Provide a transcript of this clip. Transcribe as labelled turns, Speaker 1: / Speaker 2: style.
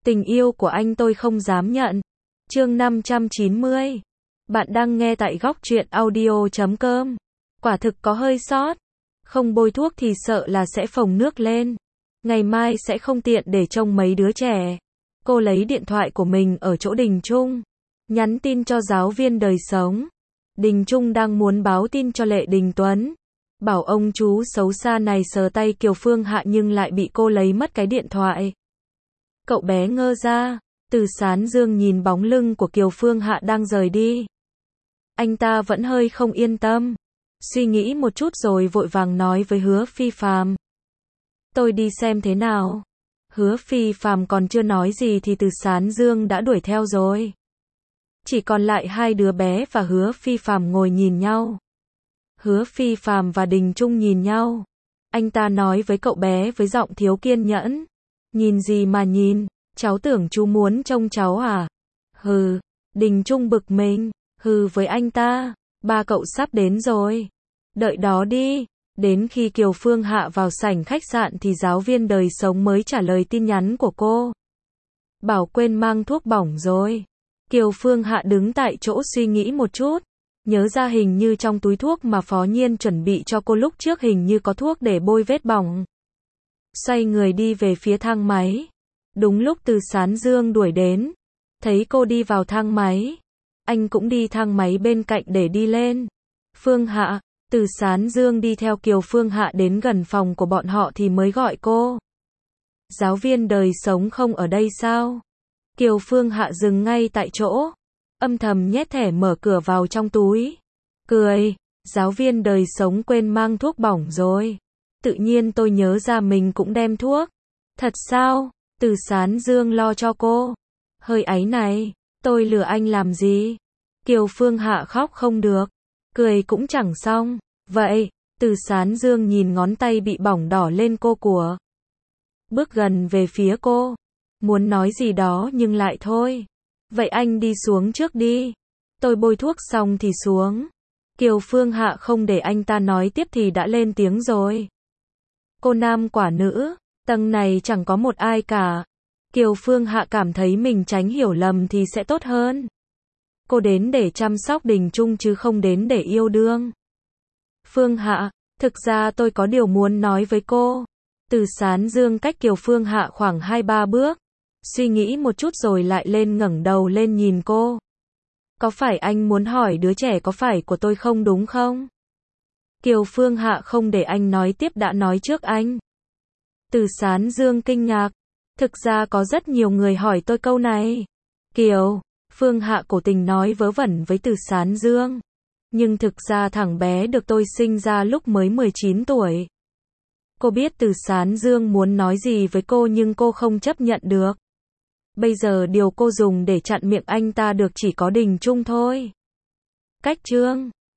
Speaker 1: Tình yêu của anh tôi không dám nhận. Chương 590. Bạn đang nghe tại góc truyện audio.com. Quả thực có hơi sót. Không bôi thuốc thì sợ là sẽ phồng nước lên. Ngày mai sẽ không tiện để trông mấy đứa trẻ. Cô lấy điện thoại của mình ở chỗ Đình Trung. Nhắn tin cho giáo viên đời sống. Đình Trung đang muốn báo tin cho Lệ Đình Tuấn. Bảo ông chú xấu xa này sờ tay Kiều Phương Hạ nhưng lại bị cô lấy mất cái điện thoại. Cậu bé ngơ ra. Từ Sán Dương nhìn bóng lưng của Kiều Phương Hạ đang rời đi. Anh ta vẫn hơi không yên tâm. Suy nghĩ một chút rồi vội vàng nói với Hứa Phi Phàm. Tôi đi xem thế nào. Hứa Phi Phàm còn chưa nói gì thì Từ Sán Dương đã đuổi theo rồi. Chỉ còn lại hai đứa bé và Hứa Phi Phàm ngồi nhìn nhau. Hứa Phi Phàm và Đình Trung nhìn nhau. Anh ta nói với cậu bé với giọng thiếu kiên nhẫn. Nhìn gì mà nhìn, cháu tưởng chú muốn trông cháu à? Hừ, Đình Trung bực mình, hừ với anh ta, ba cậu sắp đến rồi. Đợi đó đi. Đến khi Kiều Phương Hạ vào sảnh khách sạn thì giáo viên đời sống mới trả lời tin nhắn của cô. Bảo quên mang thuốc bỏng rồi. Kiều Phương Hạ đứng tại chỗ suy nghĩ một chút. Nhớ ra hình như trong túi thuốc mà Phó Nhiên chuẩn bị cho cô lúc trước hình như có thuốc để bôi vết bỏng. Xoay người đi về phía thang máy. Đúng lúc Từ Sán Dương đuổi đến. Thấy cô đi vào thang máy. Anh cũng đi thang máy bên cạnh để đi lên. Phương Hạ. Từ Sán Dương đi theo Kiều Phương Hạ đến gần phòng của bọn họ thì mới gọi cô. Giáo viên đời sống không ở đây sao? Kiều Phương Hạ dừng ngay tại chỗ. Âm thầm nhét thẻ mở cửa vào trong túi. Cười. Giáo viên đời sống quên mang thuốc bỏng rồi. Tự nhiên tôi nhớ ra mình cũng đem thuốc. Thật sao? Từ Sán Dương lo cho cô. Hơi áy này. Tôi lừa anh làm gì? Kiều Phương Hạ khóc không được. Cười cũng chẳng xong. Vậy, Từ Sán Dương nhìn ngón tay bị bỏng đỏ lên cô của. Bước gần về phía cô. Muốn nói gì đó nhưng lại thôi. Vậy anh đi xuống trước đi. Tôi bôi thuốc xong thì xuống. Kiều Phương Hạ không để anh ta nói tiếp thì đã lên tiếng rồi. Cô nam quả nữ, tầng này chẳng có một ai cả. Kiều Phương Hạ cảm thấy mình tránh hiểu lầm thì sẽ tốt hơn. Cô đến để chăm sóc Đình Trung chứ không đến để yêu đương. Phương Hạ, thực ra tôi có điều muốn nói với cô. Từ Sán Dương cách Kiều Phương Hạ khoảng 2-3 bước. Suy nghĩ một chút rồi lại lên ngẩng đầu lên nhìn cô. Có phải anh muốn hỏi đứa trẻ có phải của tôi không đúng không? Kiều Phương Hạ không để anh nói tiếp đã nói trước anh. Từ Sán Dương kinh ngạc. Thực ra có rất nhiều người hỏi tôi câu này. Kiều Phương Hạ cố tình nói vớ vẩn với Từ Sán Dương. Nhưng thực ra thằng bé được tôi sinh ra lúc mới 19 tuổi. Cô biết Từ Sán Dương muốn nói gì với cô nhưng cô không chấp nhận được. Bây giờ điều cô dùng để chặn miệng anh ta được chỉ có Đình Trung thôi. Cách chương